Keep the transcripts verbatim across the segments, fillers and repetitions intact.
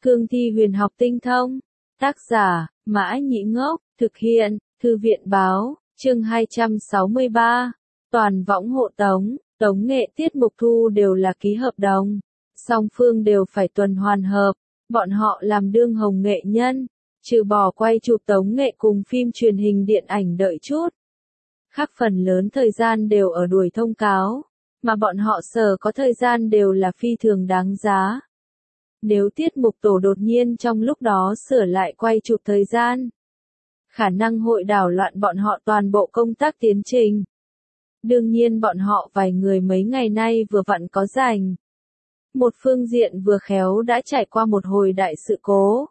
Cương thi huyền học tinh thông. Tác giả, Mã Nhĩ Ngốc, thực hiện, Thư viện Báo, chương hai trăm sáu mươi ba. Toàn võng hộ tống, tống nghệ tiết mục thu đều là ký hợp đồng. Song phương đều phải tuần hoàn hợp, bọn họ làm đương hồng nghệ nhân, trừ bỏ quay chụp tống nghệ cùng phim truyền hình điện ảnh đợi chút. Khác phần lớn thời gian đều ở đuổi thông cáo, mà bọn họ sở có thời gian đều là phi thường đáng giá. Nếu tiết mục tổ đột nhiên trong lúc đó sửa lại quay chụp thời gian, khả năng hội đảo loạn bọn họ toàn bộ công tác tiến trình. Đương nhiên bọn họ vài người mấy ngày nay vừa vặn có rảnh. Một phương diện vừa khéo đã trải qua một hồi đại sự cố.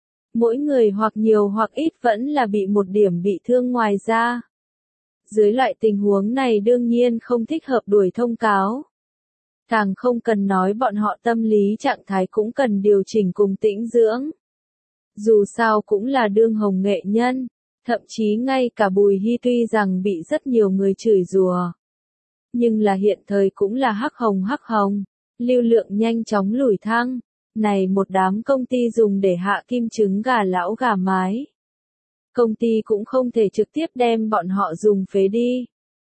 Mỗi người hoặc nhiều hoặc ít vẫn là bị một điểm bị thương ngoài ra. Dưới loại tình huống này đương nhiên không thích hợp đuổi thông cáo. Càng không cần nói bọn họ tâm lý trạng thái cũng cần điều chỉnh cùng tĩnh dưỡng. Dù sao cũng là đương hồng nghệ nhân, thậm chí ngay cả Bùi Hy tuy rằng bị rất nhiều người chửi rủa, nhưng là hiện thời cũng là hắc hồng hắc hồng, lưu lượng nhanh chóng lủi thăng, này một đám công ty dùng để hạ kim trứng gà lão gà mái. Công ty cũng không thể trực tiếp đem bọn họ dùng phế đi.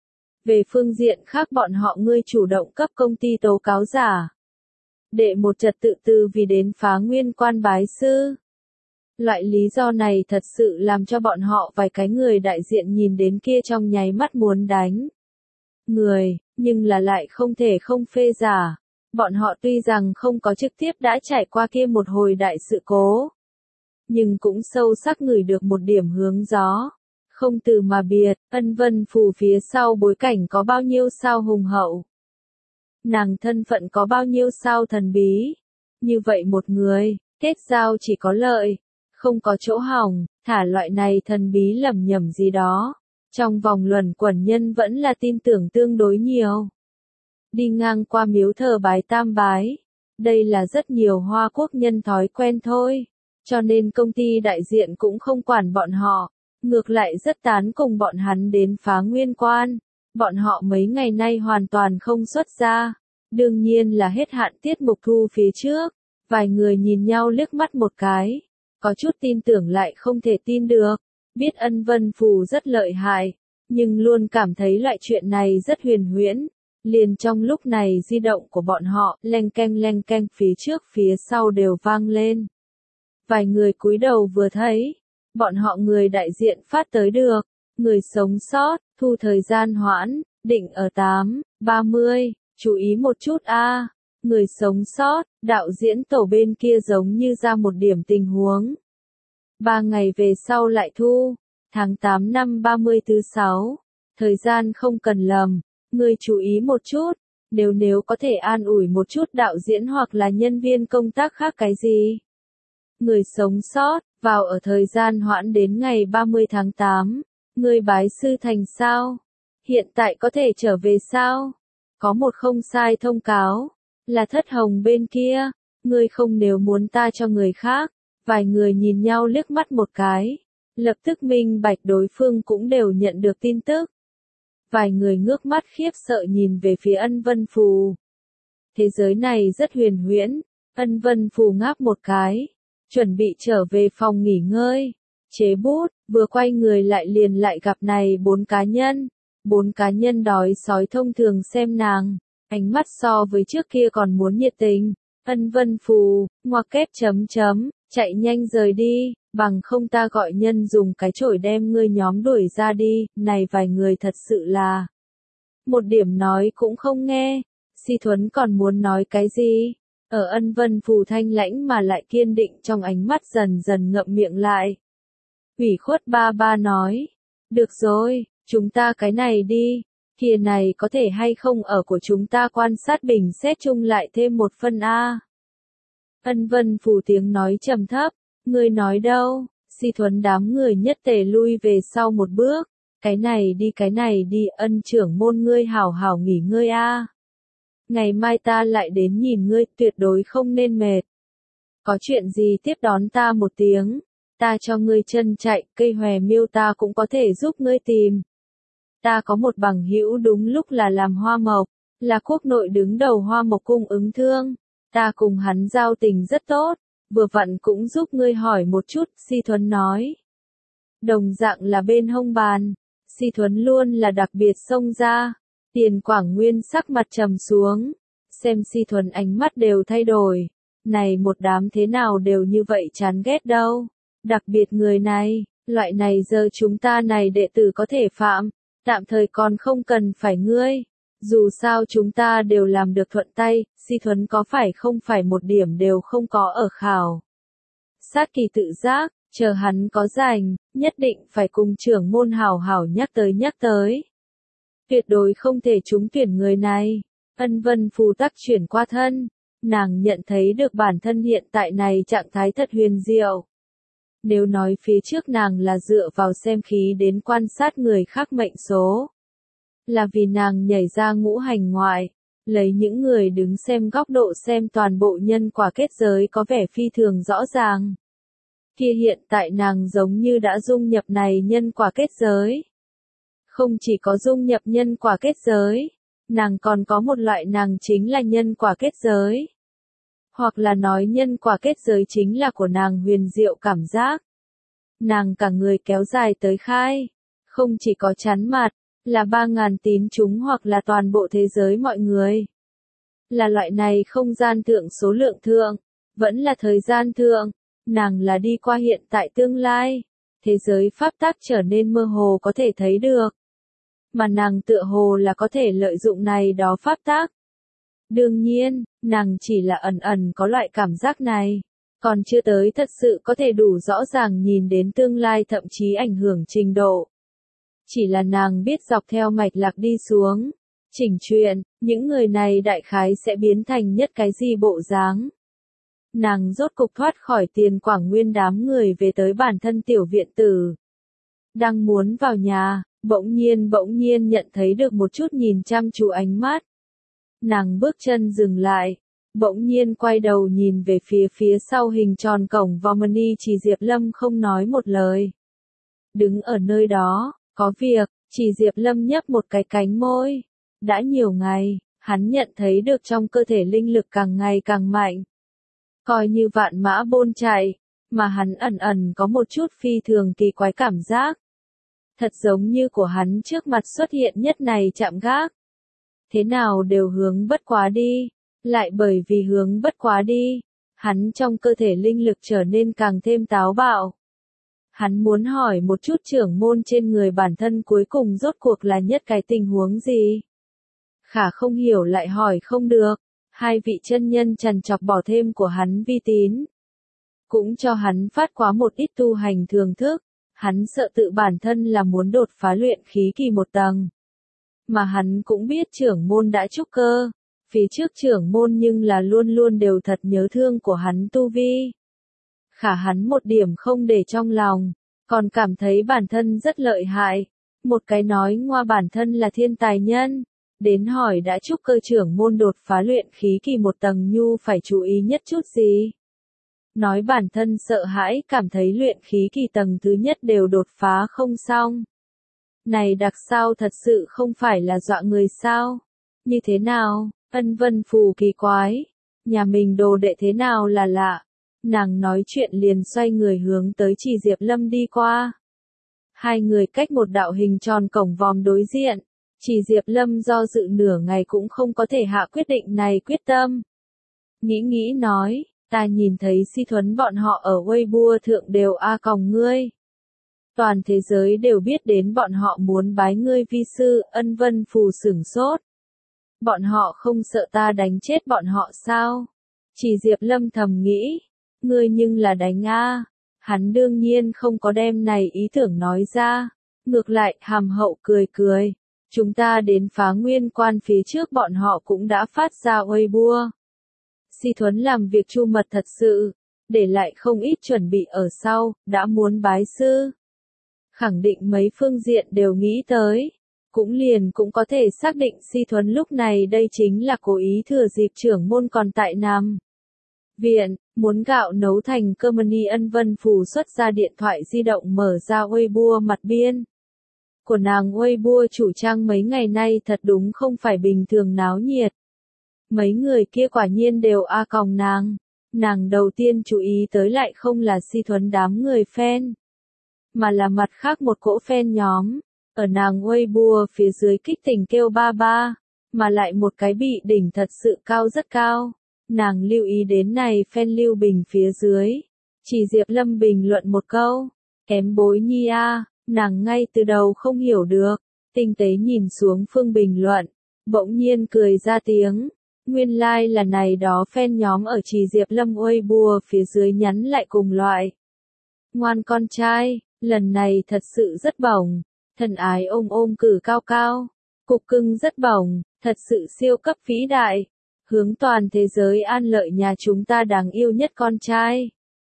Về phương diện khác bọn họ ngươi chủ động cấp công ty tố cáo giả. Đệ một trật tự từ vì đến phá nguyên quan bái sư. Loại lý do này thật sự làm cho bọn họ vài cái người đại diện nhìn đến kia trong nháy mắt muốn đánh người, nhưng là lại không thể không phê giả. Bọn họ tuy rằng không có trực tiếp đã trải qua kia một hồi đại sự cố, nhưng cũng sâu sắc ngửi được một điểm hướng gió. Không từ mà biệt, Ân Vân Phù phía sau bối cảnh có bao nhiêu sao hùng hậu. Nàng thân phận có bao nhiêu sao thần bí. Như vậy một người, kết giao chỉ có lợi, không có chỗ hỏng, thả loại này thần bí lầm nhầm gì đó. Trong vòng luẩn quẩn nhân vẫn là tin tưởng tương đối nhiều. Đi ngang qua miếu thờ bái tam bái. Đây là rất nhiều Hoa Quốc nhân thói quen thôi. Cho nên công ty đại diện cũng không quản bọn họ. Ngược lại rất tán cùng bọn hắn đến phá nguyên quan. Bọn họ mấy ngày nay hoàn toàn không xuất ra. Đương nhiên là hết hạn tiết mục thu phía trước. Vài người nhìn nhau liếc mắt một cái. Có chút tin tưởng lại không thể tin được. Biết Ân Vân Phù rất lợi hại. Nhưng luôn cảm thấy loại chuyện này rất huyền huyễn. Liền trong lúc này di động của bọn họ leng keng leng keng phía trước phía sau đều vang lên. Vài người cúi đầu vừa thấy. Bọn họ người đại diện phát tới được, người sống sót, thu thời gian hoãn, định ở tám, ba mươi, chú ý một chút a. Người sống sót, đạo diễn tổ bên kia giống như ra một điểm tình huống. Ba ngày về sau lại thu, tháng tám năm ba mươi thứ sáu, thời gian không cần lầm, người chú ý một chút, nếu nếu có thể an ủi một chút đạo diễn hoặc là nhân viên công tác khác cái gì. Người sống sót, vào ở thời gian hoãn đến ngày ba mươi tháng tám, người bái sư thành sao? Hiện tại có thể trở về sao? Có một không sai thông cáo, là Thất Hồng bên kia, người không nếu muốn ta cho người khác, vài người nhìn nhau liếc mắt một cái, lập tức minh bạch đối phương cũng đều nhận được tin tức. Vài người ngước mắt khiếp sợ nhìn về phía Ân Vân Phù. Thế giới này rất huyền huyễn, Ân Vân Phù ngáp một cái. Chuẩn bị trở về phòng nghỉ ngơi, chế bút, vừa quay người lại liền lại gặp này bốn cá nhân. Bốn cá nhân đói sói thông thường xem nàng, ánh mắt so với trước kia còn muốn nhiệt tình. Ân Vân Phù, ngoặc kép chấm chấm, chạy nhanh rời đi, bằng không ta gọi nhân dùng cái chổi đem ngươi nhóm đuổi ra đi, này vài người thật sự là. Một điểm nói cũng không nghe, Si Thuấn còn muốn nói cái gì? Ở Ân Vân Phù thanh lãnh mà lại kiên định trong ánh mắt dần dần ngậm miệng lại. Ủy khuất ba ba nói. Được rồi, chúng ta cái này đi. Kia này có thể hay không ở của chúng ta quan sát bình xét chung lại thêm một phân A. Ân Vân Phù tiếng nói trầm thấp. Ngươi nói đâu? Si Thuấn đám người nhất tề lui về sau một bước. Cái này đi cái này đi Ân trưởng môn ngươi hảo hảo nghỉ ngơi A. Ngày mai ta lại đến nhìn ngươi, tuyệt đối không nên mệt. Có chuyện gì tiếp đón ta một tiếng, ta cho ngươi chân chạy, cây hòe miêu ta cũng có thể giúp ngươi tìm. Ta có một bằng hữu đúng lúc là làm hoa mộc, là quốc nội đứng đầu hoa mộc cung ứng thương, ta cùng hắn giao tình rất tốt, vừa vặn cũng giúp ngươi hỏi một chút, Si Thuấn nói. Đồng dạng là bên hông bàn, Si Thuấn luôn là đặc biệt xông ra, Tiền Quảng Nguyên sắc mặt trầm xuống, xem Si Thuấn ánh mắt đều thay đổi, này một đám thế nào đều như vậy chán ghét đâu, đặc biệt người này, loại này giờ chúng ta này đệ tử có thể phạm, tạm thời còn không cần phải ngươi. Dù sao chúng ta đều làm được thuận tay, Si Thuấn có phải không phải một điểm đều không có ở khảo. Sát Kỳ tự giác, chờ hắn có rảnh, nhất định phải cùng trưởng môn hảo hảo nhắc tới nhắc tới. Tuyệt đối không thể trúng tuyển người này. Ân Vân Phù tắc chuyển qua thân, nàng nhận thấy được bản thân hiện tại này trạng thái thật huyền diệu. Nếu nói phía trước nàng là dựa vào xem khí đến quan sát người khác mệnh số, là vì nàng nhảy ra ngũ hành ngoại, lấy những người đứng xem góc độ xem toàn bộ nhân quả kết giới có vẻ phi thường rõ ràng. Kia hiện tại nàng giống như đã dung nhập này nhân quả kết giới. Không chỉ có dung nhập nhân quả kết giới, nàng còn có một loại nàng chính là nhân quả kết giới. Hoặc là nói nhân quả kết giới chính là của nàng huyền diệu cảm giác. Nàng cả người kéo dài tới khai, không chỉ có chắn mặt, là ba ngàn tín chúng hoặc là toàn bộ thế giới mọi người. Là loại này không gian thượng số lượng thượng, vẫn là thời gian thượng, nàng là đi qua hiện tại tương lai, thế giới pháp tắc trở nên mơ hồ có thể thấy được. Mà nàng tựa hồ là có thể lợi dụng này đó pháp tắc. Đương nhiên, nàng chỉ là ẩn ẩn có loại cảm giác này, còn chưa tới thật sự có thể đủ rõ ràng nhìn đến tương lai thậm chí ảnh hưởng trình độ. Chỉ là nàng biết dọc theo mạch lạc đi xuống, chỉnh chuyện, những người này đại khái sẽ biến thành nhất cái gì bộ dáng. Nàng rốt cục thoát khỏi Tiền Quảng Nguyên đám người về tới bản thân tiểu viện tử. Đang muốn vào nhà, bỗng nhiên bỗng nhiên nhận thấy được một chút nhìn chăm chú ánh mắt. Nàng bước chân dừng lại, bỗng nhiên quay đầu nhìn về phía phía sau hình tròn cổng Vomani chỉ Diệp Lâm không nói một lời. Đứng ở nơi đó, có việc, chỉ Diệp Lâm nhấp một cái cánh môi. Đã nhiều ngày, hắn nhận thấy được trong cơ thể linh lực càng ngày càng mạnh. Coi như vạn mã bôn chạy, mà hắn ẩn ẩn có một chút phi thường kỳ quái cảm giác. Thật giống như của hắn trước mặt xuất hiện nhất này chạm gác. Thế nào đều hướng bất quá đi, lại bởi vì hướng bất quá đi, hắn trong cơ thể linh lực trở nên càng thêm táo bạo. Hắn muốn hỏi một chút trưởng môn trên người bản thân cuối cùng rốt cuộc là nhất cái tình huống gì. Khả không hiểu lại hỏi không được, hai vị chân nhân trằn trọc bỏ thêm của hắn vi tín. Cũng cho hắn phát quá một ít tu hành thường thức, hắn sợ tự bản thân là muốn đột phá luyện khí kỳ một tầng. Mà hắn cũng biết trưởng môn đã trúc cơ, phía trước trưởng môn nhưng là luôn luôn đều thật nhớ thương của hắn tu vi. Khả hắn một điểm không để trong lòng, còn cảm thấy bản thân rất lợi hại, một cái nói ngoa bản thân là thiên tài nhân, đến hỏi đã trúc cơ trưởng môn đột phá luyện khí kỳ một tầng nhu phải chú ý nhất chút gì. Nói bản thân sợ hãi cảm thấy luyện khí kỳ tầng thứ nhất đều đột phá không xong. Này đặc sao thật sự không phải là dọa người sao? Như thế nào? Ân Vân Phù kỳ quái. Nhà mình đồ đệ thế nào là lạ? Nàng nói chuyện liền xoay người hướng tới chỉ Diệp Lâm đi qua. Hai người cách một đạo hình tròn cổng vòm đối diện. Chỉ Diệp Lâm do dự nửa ngày cũng không có thể hạ quyết định này quyết tâm. Nghĩ nghĩ nói, ta nhìn thấy Si Thuấn bọn họ ở Weibo thượng đều a còng ngươi. Toàn thế giới đều biết đến bọn họ muốn bái ngươi vi sư, Ân Vân Phù sửng sốt. Bọn họ không sợ ta đánh chết bọn họ sao? Chỉ Diệp Lâm thầm nghĩ, ngươi nhưng là đánh a. Hắn đương nhiên không có đem này ý tưởng nói ra, ngược lại hàm hậu cười cười. Chúng ta đến phá nguyên quan phía trước bọn họ cũng đã phát ra Weibo. Si Thuấn làm việc chu mật thật sự, để lại không ít chuẩn bị ở sau, đã muốn bái sư. Khẳng định mấy phương diện đều nghĩ tới, cũng liền cũng có thể xác định Si Thuấn lúc này đây chính là cố ý thừa dịp trưởng môn còn tại Nam viện, muốn gạo nấu thành cơm. Ni Ân Vân Phù xuất ra điện thoại di động mở ra Weibo mặt biên. Của nàng Weibo chủ trang mấy ngày nay thật đúng không phải bình thường náo nhiệt. Mấy người kia quả nhiên đều a còng nàng, nàng đầu tiên chú ý tới lại không là Si Thuấn đám người fan, mà là mặt khác một cỗ fan nhóm, ở nàng Weibo phía dưới kích tình kêu ba ba, mà lại một cái bị đỉnh thật sự cao rất cao. Nàng lưu ý đến này fan lưu bình phía dưới, chỉ Diệp Lâm bình luận một câu, kém bối nhi a, nàng ngay từ đầu không hiểu được, tinh tế nhìn xuống phương bình luận, bỗng nhiên cười ra tiếng, nguyên lai like là này đó fan nhóm ở chỉ Diệp Lâm Weibo phía dưới nhắn lại cùng loại. Ngoan con trai, lần này thật sự rất bổng, thân ái ôm ôm cử cao cao, cục cưng rất bổng, thật sự siêu cấp vĩ đại, hướng toàn thế giới an lợi nhà chúng ta đáng yêu nhất con trai.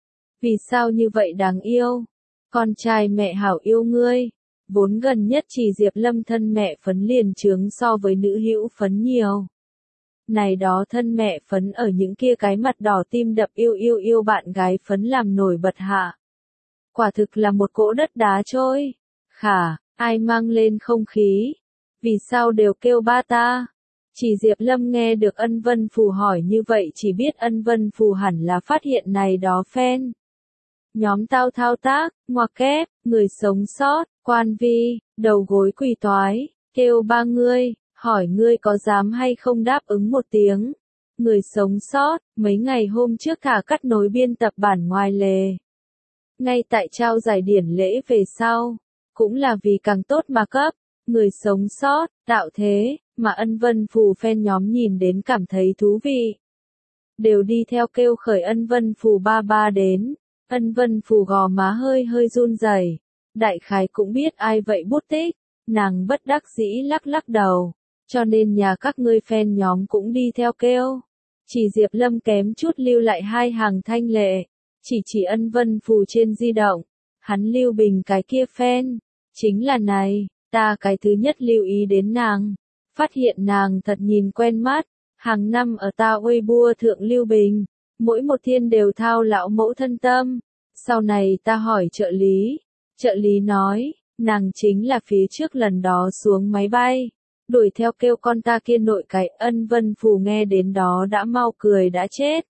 Vì sao như vậy đáng yêu? Con trai mẹ hảo yêu ngươi, vốn gần nhất chỉ Diệp Lâm thân mẹ phấn liền trướng so với nữ hữu phấn nhiều. Này đó thân mẹ phấn ở những kia cái mặt đỏ tim đập yêu yêu yêu bạn gái phấn làm nổi bật hạ. Quả thực là một cỗ đất đá trôi. Khả, ai mang lên không khí? Vì sao đều kêu ba ta? Chỉ Diệp Lâm nghe được Ân Vân Phù hỏi như vậy chỉ biết Ân Vân Phù hẳn là phát hiện này đó fan. Nhóm tao thao tác, ngoặc kép, người sống sót, quan vi, đầu gối quỳ toái, kêu ba ngươi, hỏi ngươi có dám hay không đáp ứng một tiếng. Người sống sót, mấy ngày hôm trước thả cắt nối biên tập bản ngoài lề. Ngay tại trao giải điển lễ về sau, cũng là vì càng tốt mà cấp, người sống sót, tạo thế, mà Ân Vân Phù fan nhóm nhìn đến cảm thấy thú vị. Đều đi theo kêu khởi Ân Vân Phù ba ba đến, Ân Vân Phù gò má hơi hơi run rẩy, đại khái cũng biết ai vậy bút tích, nàng bất đắc dĩ lắc lắc đầu, cho nên nhà các ngươi fan nhóm cũng đi theo kêu. Chỉ Diệp Lâm kém chút lưu lại hai hàng thanh lệ, chỉ chỉ Ân Vân Phù trên di động, hắn lưu bình cái kia fan, chính là này, ta cái thứ nhất lưu ý đến nàng, phát hiện nàng thật nhìn quen mắt, hàng năm ở ta Weibo thượng lưu bình, mỗi một thiên đều thao lão mẫu thân tâm, sau này ta hỏi trợ lý, trợ lý nói, nàng chính là phía trước lần đó xuống máy bay, đuổi theo kêu con ta kia nội cái. Ân Vân Phù nghe đến đó đã mau cười đã chết.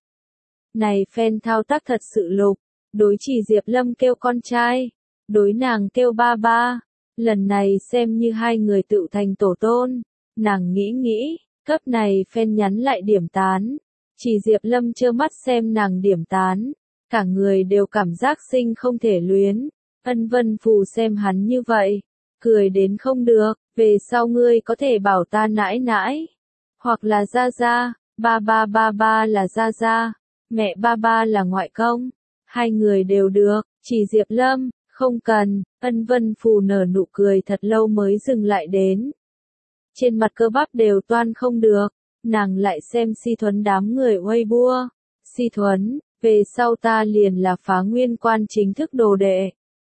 Này fan thao tác thật sự lục, đối chỉ Diệp Lâm kêu con trai, đối nàng kêu ba ba, lần này xem như hai người tự thành tổ tôn, nàng nghĩ nghĩ, cấp này fan nhắn lại điểm tán, chỉ Diệp Lâm trơ mắt xem nàng điểm tán, cả người đều cảm giác sinh không thể luyến. Ân Vân Phù xem hắn như vậy, cười đến không được, về sau ngươi có thể bảo ta nãi nãi, hoặc là gia gia, ba ba ba ba là gia gia, mẹ ba ba là ngoại công, hai người đều được, chỉ Diệp Lâm, không cần. Ân Vân Phù nở nụ cười thật lâu mới dừng lại đến. Trên mặt cơ bắp đều toan không được, nàng lại xem Si Thuấn đám người Weibo. Si Thuấn, về sau ta liền là Phá Nguyên Quan chính thức đồ đệ.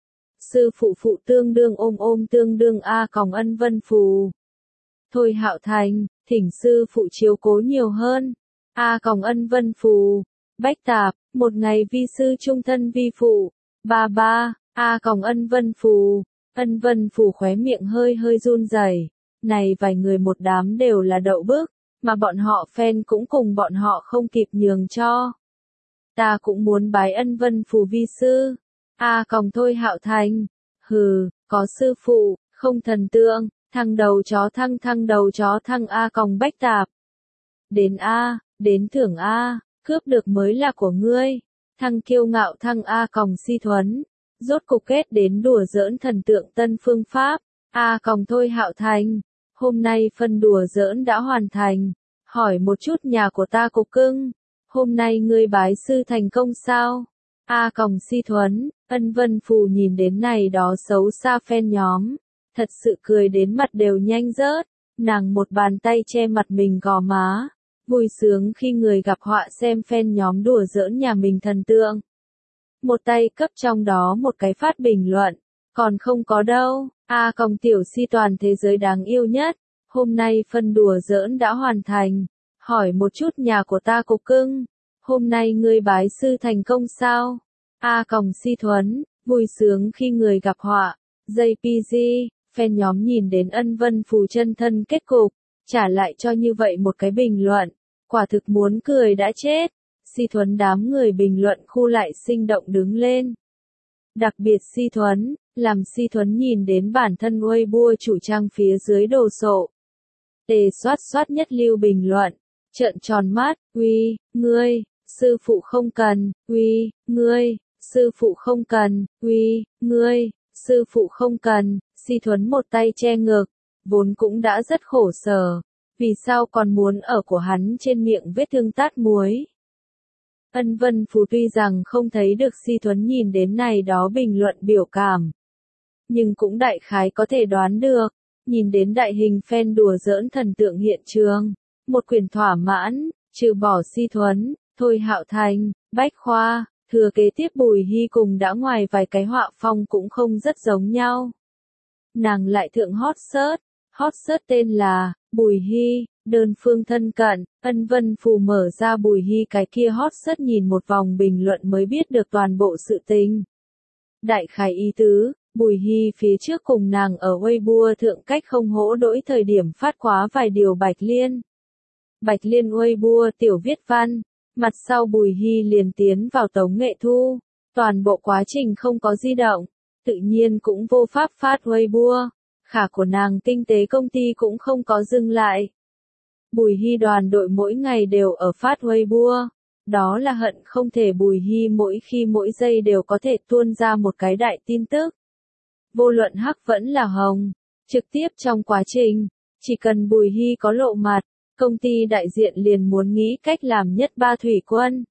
Sư phụ phụ tương đương ôm ôm tương đương A còng Ân Vân Phù. Thôi Hạo Thành, thỉnh sư phụ chiếu cố nhiều hơn. A còng Ân Vân Phù. Bách Tạp, một ngày vi sư trung thân vi phụ. Ba ba, A còng Ân Vân Phù. Ân Vân Phù khóe miệng hơi hơi run rẩy. Này vài người một đám đều là đậu bức, mà bọn họ fan cũng cùng bọn họ không kịp nhường cho. Ta cũng muốn bái Ân Vân Phù vi sư. A còng Thôi Hạo Thành, hừ, có sư phụ, không thần tượng, thăng đầu chó thăng thăng đầu chó thăng A còng Bách Tạp. Đến A, đến thưởng A, cướp được mới là của ngươi. Thăng kiêu ngạo thăng A còng Si Thuấn, rốt cục kết đến đùa giỡn thần tượng tân phương pháp. A còng Thôi Hạo Thành, hôm nay phân đùa giỡn đã hoàn thành, hỏi một chút nhà của ta cục cưng, hôm nay ngươi bái sư thành công sao? A còng Si Thuấn, Ân Vân Phù nhìn đến này đó xấu xa fan nhóm, thật sự cười đến mặt đều nhanh rớt, nàng một bàn tay che mặt mình gò má, vui sướng khi người gặp họa xem fan nhóm đùa giỡn nhà mình thần tượng. Một tay cấp trong đó một cái phát bình luận, còn không có đâu, A còng tiểu Si toàn thế giới đáng yêu nhất, hôm nay phân đùa giỡn đã hoàn thành, hỏi một chút nhà của ta cục cưng, hôm nay ngươi bái sư thành công sao? A còng Si Thuấn, vui sướng khi người gặp họa, gi pê giê, fan nhóm nhìn đến Ân Vân Phù chân thân kết cục, trả lại cho như vậy một cái bình luận, quả thực muốn cười đã chết. Si Thuấn đám người bình luận khu lại sinh động đứng lên. Đặc biệt Si Thuấn, làm Si Thuấn nhìn đến bản thân Weibo chủ trang phía dưới đồ sộ. Tề soát soát nhất lưu bình luận, trợn tròn mắt, uy, ngươi, sư phụ không cần, uy, ngươi, sư phụ không cần, uy, ngươi, sư phụ không cần. Si Thuấn một tay che ngực, vốn cũng đã rất khổ sở, vì sao còn muốn ở của hắn trên miệng vết thương tát muối. Ân Vân Phù tuy rằng không thấy được Si Thuấn nhìn đến này đó bình luận biểu cảm, nhưng cũng đại khái có thể đoán được, nhìn đến đại hình fan đùa giỡn thần tượng hiện trường, một quyền thỏa mãn, trừ bỏ Si Thuấn, Thôi Hạo Thành, Bách Khoa, thừa kế tiếp Bùi Hy cùng đã ngoài vài cái họa phong cũng không rất giống nhau. Nàng lại thượng hot search, hot search tên là Bùi Hy, đơn phương thân cận. Ân Vân Phù mở ra Bùi Hy cái kia hot search nhìn một vòng bình luận mới biết được toàn bộ sự tình. Đại khái ý tứ, Bùi Hy phía trước cùng nàng ở Weibo thượng cách không hỗ đỗi thời điểm phát quá vài điều Bạch Liên. Bạch Liên Weibo tiểu viết văn, mặt sau Bùi Hy liền tiến vào tống nghệ thu, toàn bộ quá trình không có di động, tự nhiên cũng vô pháp phát Weibo, khả của nàng tinh tế công ty cũng không có dừng lại. Bùi Hy đoàn đội mỗi ngày đều ở phát Weibo, đó là hận không thể Bùi Hy mỗi khi mỗi giây đều có thể tuôn ra một cái đại tin tức. Vô luận hắc vẫn là hồng, trực tiếp trong quá trình, chỉ cần Bùi Hy có lộ mặt, công ty đại diện liền muốn nghĩ cách làm nhất ba thủy quân.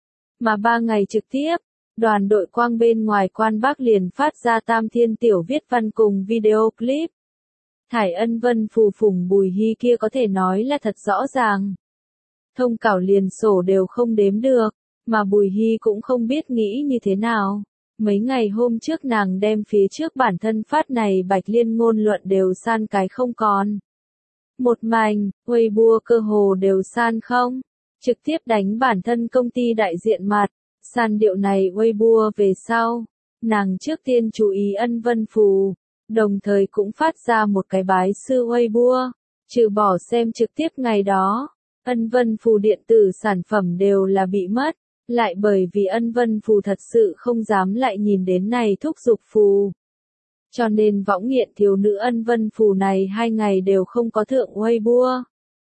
Mà ba ngày trực tiếp, đoàn đội quang bên ngoài quan Bắc liền phát ra tam thiên tiểu viết văn cùng video clip. Thải Ân Vân Phù phùng Bùi Hy kia có thể nói là thật rõ ràng. Thông cảo liền sổ đều không đếm được, mà Bùi Hy cũng không biết nghĩ như thế nào. Mấy ngày hôm trước nàng đem phía trước bản thân phát này Bạch Liên ngôn luận đều san cái không còn. Một mảnh, Weibo cơ hồ đều san không, trực tiếp đánh bản thân công ty đại diện mặt, san điệu này Weibo về sau. Nàng trước tiên chú ý Ân Vân Phù, đồng thời cũng phát ra một cái bái sư Weibo, trừ bỏ xem trực tiếp ngày đó, Ân Vân Phù điện tử sản phẩm đều là bị mất. Lại bởi vì Ân Vân Phù thật sự không dám lại nhìn đến này thúc giục phù. Cho nên võng nghiện thiếu nữ Ân Vân Phù này hai ngày đều không có thượng Weibo.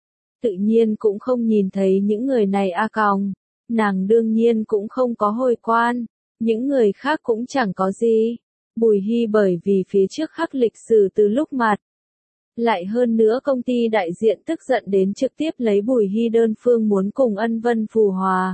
Tự nhiên cũng không nhìn thấy những người này a còng. Nàng đương nhiên cũng không có hồi quan. Những người khác cũng chẳng có gì. Bùi Hy bởi vì phía trước khắc lịch sử từ lúc mặt. Lại hơn nữa công ty đại diện tức giận đến trực tiếp lấy Bùi Hy đơn phương muốn cùng Ân Vân Phù hòa.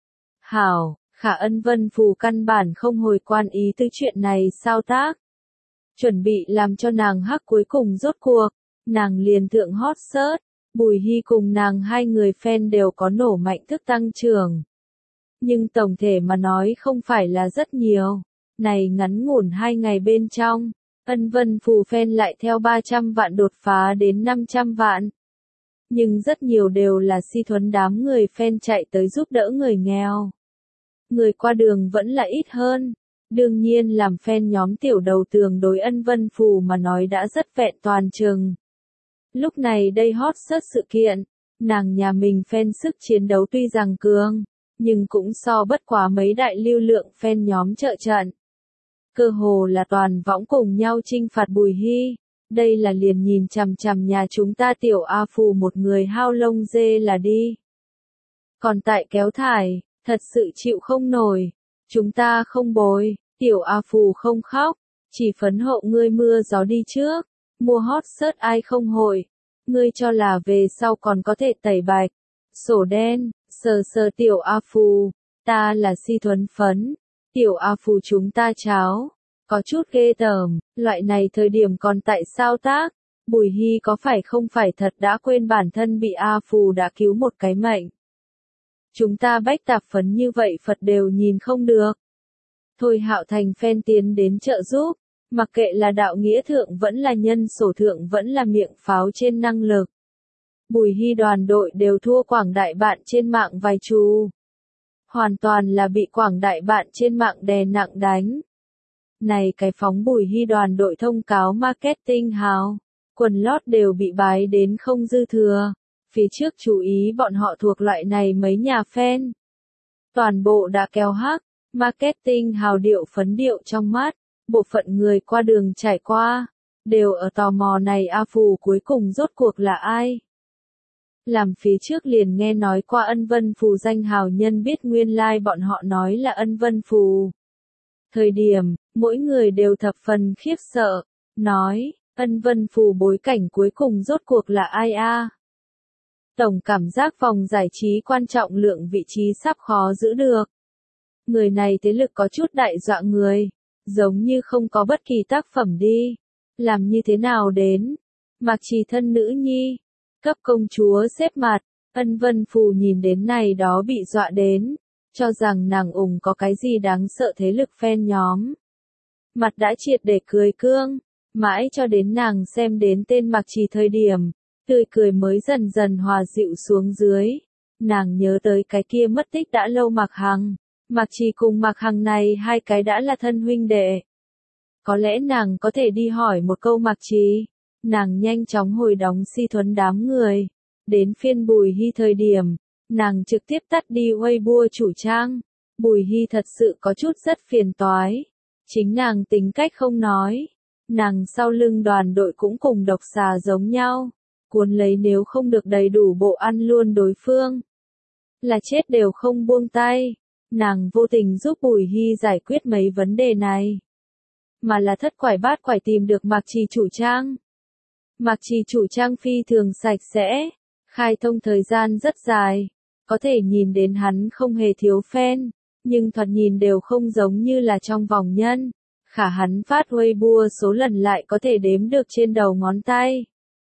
Hảo, khả Ân Vân Phù căn bản không hồi quan ý tới chuyện này sao tác. Chuẩn bị làm cho nàng hắc cuối cùng rốt cuộc, nàng liền thượng hot search, Bùi Hy cùng nàng hai người fan đều có nổ mạnh thức tăng trưởng. Nhưng tổng thể mà nói không phải là rất nhiều, này ngắn ngủn hai ngày bên trong, Ân Vân Phù fan lại theo ba trăm vạn đột phá đến năm trăm vạn. Nhưng rất nhiều đều là Si Thuấn đám người fan chạy tới giúp đỡ người nghèo. Người qua đường vẫn là ít hơn. Đương nhiên làm fan nhóm tiểu đầu tường đối Ân Vân Phù mà nói đã rất vẹn toàn chừng. Lúc này đây hot search sự kiện, nàng nhà mình fan sức chiến đấu tuy rằng cường, nhưng cũng so bất quá mấy đại lưu lượng fan nhóm trợ trận. Cơ hồ là toàn võng cùng nhau chinh phạt Bùi Hy. Đây là liền nhìn chằm chằm nhà chúng ta tiểu A Phù một người hao lông dê là đi. Còn tại kéo thải, thật sự chịu không nổi. Chúng ta không bồi, tiểu A Phù không khóc, chỉ phấn hộ ngươi mưa gió đi trước. Mua hot search ai không hồi. Ngươi cho là về sau còn có thể tẩy bạch. Sổ đen, sờ sờ tiểu A Phù, ta là Si Thuấn phấn. Tiểu A Phù chúng ta cháo. Có chút ghê tởm, loại này thời điểm còn tại sao tác? Bùi Hy có phải không phải thật đã quên bản thân bị A Phù đã cứu một cái mệnh? Chúng ta bách tạp phấn như vậy Phật đều nhìn không được. Thôi Hạo Thành fan tiến đến trợ giúp, mặc kệ là đạo nghĩa thượng vẫn là nhân sổ thượng vẫn là miệng pháo trên năng lực. Bùi Hy đoàn đội đều thua quảng đại bạn trên mạng vài chú. Hoàn toàn là bị quảng đại bạn trên mạng đè nặng đánh. Này cái phóng Bùi Hy đoàn đội thông cáo marketing hào, quần lót đều bị bái đến không dư thừa. Phía trước chú ý bọn họ thuộc loại này mấy nhà fan. Toàn bộ đã kéo hắc, marketing hào điệu phấn điệu trong mắt, bộ phận người qua đường trải qua, đều ở tò mò này A Phù cuối cùng rốt cuộc là ai. Làm phía trước liền nghe nói qua Ân Vân Phù danh hào nhân biết nguyên lai like bọn họ nói là Ân Vân Phù. Thời điểm, mỗi người đều thập phần khiếp sợ, nói, Ân Vân Phù bối cảnh cuối cùng rốt cuộc là ai a? Tổng cảm giác vòng giải trí quan trọng lượng vị trí sắp khó giữ được. Người này thế lực có chút đại dọa người, giống như không có bất kỳ tác phẩm đi. Làm như thế nào đến? Mạc Trì thân nữ nhi, cấp công chúa xếp mặt, Ân Vân Phù nhìn đến này đó bị dọa đến, cho rằng nàng ủng có cái gì đáng sợ thế lực fan nhóm. Mặt đã triệt để cười cương, mãi cho đến nàng xem đến tên Mạc Trì thời điểm, tươi cười mới dần dần hòa dịu xuống dưới. Nàng nhớ tới cái kia mất tích đã lâu Mạc Hằng, Mạc Trì cùng Mạc Hằng này hai cái đã là thân huynh đệ. Có lẽ nàng có thể đi hỏi một câu Mạc Trì. Nàng nhanh chóng hồi đóng si thuấn đám người. Đến phiên Bùi Hy thời điểm, nàng trực tiếp tắt đi Weibo chủ trang. Bùi Hy thật sự có chút rất phiền toái. Chính nàng tính cách không nói. Nàng sau lưng đoàn đội cũng cùng độc xà giống nhau. Cuốn lấy nếu không được đầy đủ bộ ăn luôn đối phương. Là chết đều không buông tay. Nàng vô tình giúp Bùi Hy giải quyết mấy vấn đề này. Mà là thất quải bát quải tìm được Mạc Trì chủ trang. Mạc Trì chủ trang phi thường sạch sẽ, khai thông thời gian rất dài, có thể nhìn đến hắn không hề thiếu fan, nhưng thoạt nhìn đều không giống như là trong vòng nhân. Khả hắn phát Weibo số lần lại có thể đếm được trên đầu ngón tay.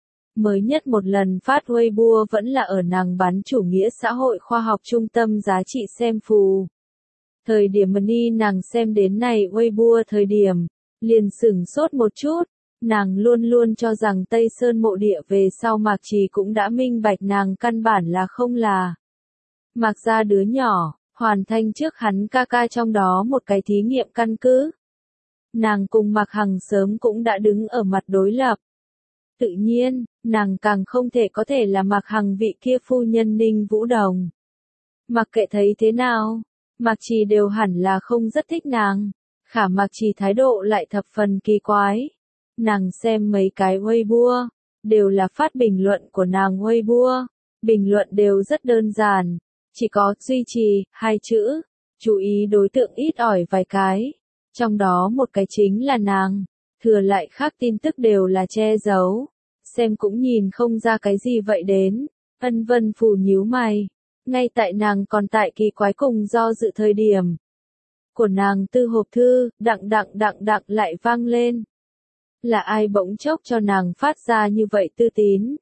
Mới nhất một lần phát Weibo vẫn là ở nàng bán chủ nghĩa xã hội khoa học trung tâm giá trị xem phù. Thời điểm Mani nàng xem đến này Weibo thời điểm, liền sửng sốt một chút. Nàng luôn luôn cho rằng Tây Sơn mộ địa về sau Mạc Trì cũng đã minh bạch nàng căn bản là không là. Mạc gia đứa nhỏ, hoàn thành trước hắn ca ca trong đó một cái thí nghiệm căn cứ. Nàng cùng Mạc Hằng sớm cũng đã đứng ở mặt đối lập. Tự nhiên, nàng càng không thể có thể là Mạc Hằng vị kia phu nhân Ninh Vũ Đồng. Mặc kệ thấy thế nào, Mạc Trì đều hẳn là không rất thích nàng. Khả Mạc Trì thái độ lại thập phần kỳ quái. Nàng xem mấy cái Weibo, đều là phát bình luận của nàng Weibo. Bình luận đều rất đơn giản, chỉ có duy trì, hai chữ, chú ý đối tượng ít ỏi vài cái. Trong đó một cái chính là nàng, thừa lại khác tin tức đều là che giấu. Xem cũng nhìn không ra cái gì vậy đến. Ân Vân Phù nhíu mày, ngay tại nàng còn tại kỳ quái cùng do dự thời điểm. Của nàng tư hộp thư, đặng đặng đặng đặng lại vang lên. Là ai bỗng chốc cho nàng phát ra như vậy tư tín?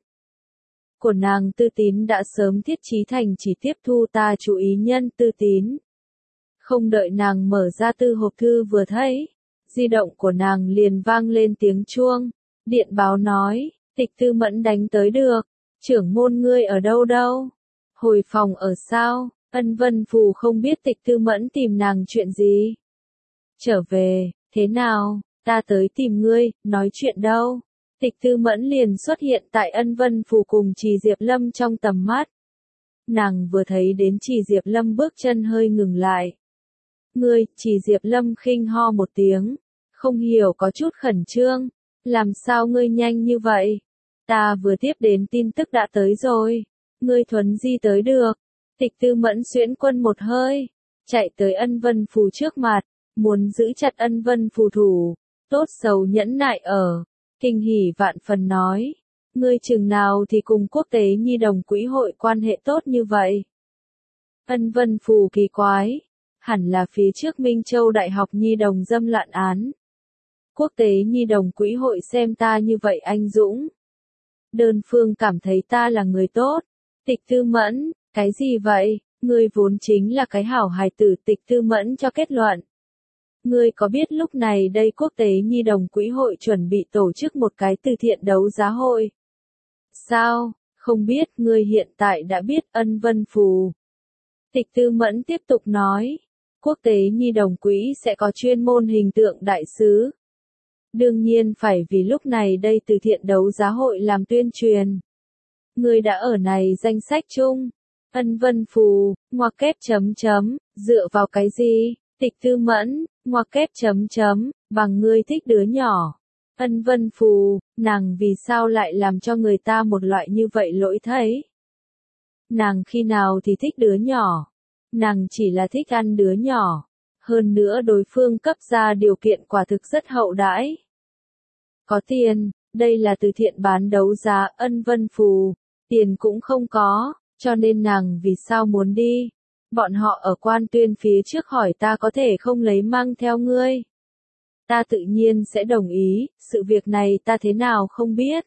Của nàng tư tín đã sớm thiết trí thành chỉ tiếp thu ta chú ý nhân tư tín. Không đợi nàng mở ra tư hộp thư vừa thấy, di động của nàng liền vang lên tiếng chuông. Điện báo nói, Tịch Tư Mẫn đánh tới được, trưởng môn ngươi ở đâu đâu? Hồi phòng ở sao? Ân Vân Phù không biết Tịch Tư Mẫn tìm nàng chuyện gì. Trở về, thế nào? Ta tới tìm ngươi, nói chuyện đâu. Tịch Tư Mẫn liền xuất hiện tại Ân Vân Phù cùng Trì Diệp Lâm trong tầm mắt. Nàng vừa thấy đến Trì Diệp Lâm bước chân hơi ngừng lại. Ngươi, Trì Diệp Lâm khinh ho một tiếng, không hiểu có chút khẩn trương. Làm sao ngươi nhanh như vậy? Ta vừa tiếp đến tin tức đã tới rồi. Ngươi thuấn di tới được. Tịch Tư Mẫn xuyễn quân một hơi, chạy tới Ân Vân Phù trước mặt, muốn giữ chặt Ân Vân Phù thủ. Tốt xấu nhẫn nại ở, kinh hỉ vạn phần nói, ngươi chừng nào thì cùng quốc tế nhi đồng quỹ hội quan hệ tốt như vậy. Ân Vân Phù kỳ quái, hẳn là phía trước Minh Châu Đại học nhi đồng dâm loạn án. Quốc tế nhi đồng quỹ hội xem ta như vậy anh dũng. Đơn phương cảm thấy ta là người tốt. Tịch Tư Mẫn, cái gì vậy, ngươi vốn chính là cái hảo hài tử. Tịch Tư Mẫn cho kết luận. Ngươi có biết lúc này đây quốc tế nhi đồng quỹ hội chuẩn bị tổ chức một cái từ thiện đấu giá hội? Sao, không biết, ngươi hiện tại đã biết. Ân Vân Phù. Tịch Tư Mẫn tiếp tục nói, quốc tế nhi đồng quỹ sẽ có chuyên môn hình tượng đại sứ. Đương nhiên phải vì lúc này đây từ thiện đấu giá hội làm tuyên truyền. Ngươi đã ở này danh sách chung. Ân Vân Phù, ngoặc kép chấm chấm, Dựa vào cái gì? Tịch Tư Mẫn, ngoặc kép chấm chấm, bằng ngươi thích đứa nhỏ. Ân Vân Phù, nàng vì sao lại làm cho người ta một loại như vậy lỗi thấy? Nàng khi nào thì thích đứa nhỏ? Nàng chỉ là thích ăn đứa nhỏ. Hơn nữa đối phương cấp ra điều kiện quả thực rất hậu đãi. Có tiền, đây là từ thiện bán đấu giá. Ân Vân Phù, tiền cũng không có, cho nên nàng vì sao muốn đi? Bọn họ ở Quan Tuyên phía trước hỏi ta có thể không lấy mang theo ngươi. Ta tự nhiên sẽ đồng ý, sự việc này ta thế nào không biết.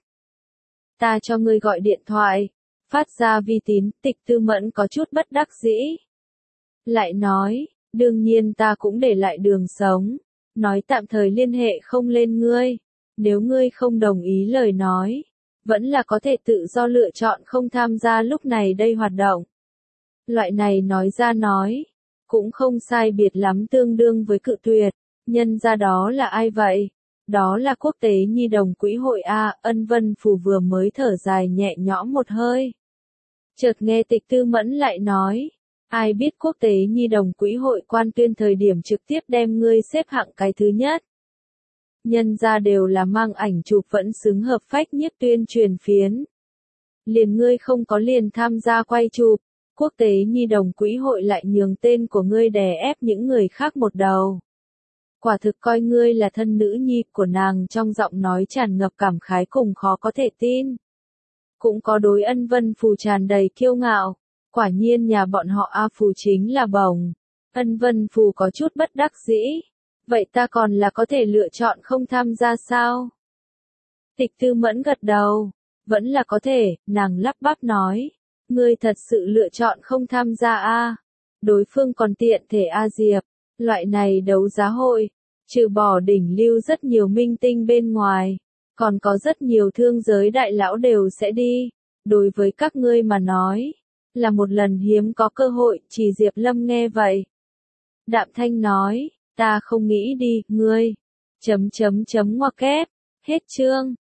Ta cho ngươi gọi điện thoại, phát ra vi tín. Tịch Tư Mẫn có chút bất đắc dĩ. Lại nói, đương nhiên ta cũng để lại đường sống, nói tạm thời liên hệ không lên ngươi. Nếu ngươi không đồng ý lời nói, vẫn là có thể tự do lựa chọn không tham gia lúc này đây hoạt động. Loại này nói ra nói, cũng không sai biệt lắm tương đương với cự tuyệt. Nhân ra đó là ai vậy? Đó là Quốc tế Nhi đồng Quỹ hội A. Ân Vân Phù vừa mới thở dài nhẹ nhõm một hơi. Chợt nghe Tịch Tư Mẫn lại nói, ai biết Quốc tế Nhi đồng Quỹ hội Quan Tuyên thời điểm trực tiếp đem ngươi xếp hạng cái thứ nhất. Nhân ra đều là mang ảnh chụp vẫn xứng hợp phách nhiếp tuyên truyền phiến. Liền ngươi không có liền tham gia quay chụp, Quốc tế Nhi đồng Quỹ hội lại nhường tên của ngươi đè ép những người khác một đầu. Quả thực coi ngươi là thân nữ nhi của nàng, trong giọng nói tràn ngập cảm khái cùng khó có thể tin. Cũng có đối Ân Vân Phù tràn đầy kiêu ngạo, quả nhiên nhà bọn họ A Phù chính là bổng. Ân Vân Phù có chút bất đắc dĩ, vậy ta còn là có thể lựa chọn không tham gia sao? Tịch Tư Mẫn gật đầu, vẫn là có thể. Nàng lắp bắp nói, ngươi thật sự lựa chọn không tham gia a? Đối phương còn tiện thể A Diệp, loại này đấu giá hội, trừ bỏ đỉnh lưu rất nhiều minh tinh bên ngoài, còn có rất nhiều thương giới đại lão đều sẽ đi. Đối với các ngươi mà nói, là một lần hiếm có cơ hội. Chỉ Diệp Lâm nghe vậy, đạm thanh nói, ta không nghĩ đi. Ngươi, chấm chấm chấm ngoặc kép, hết chương.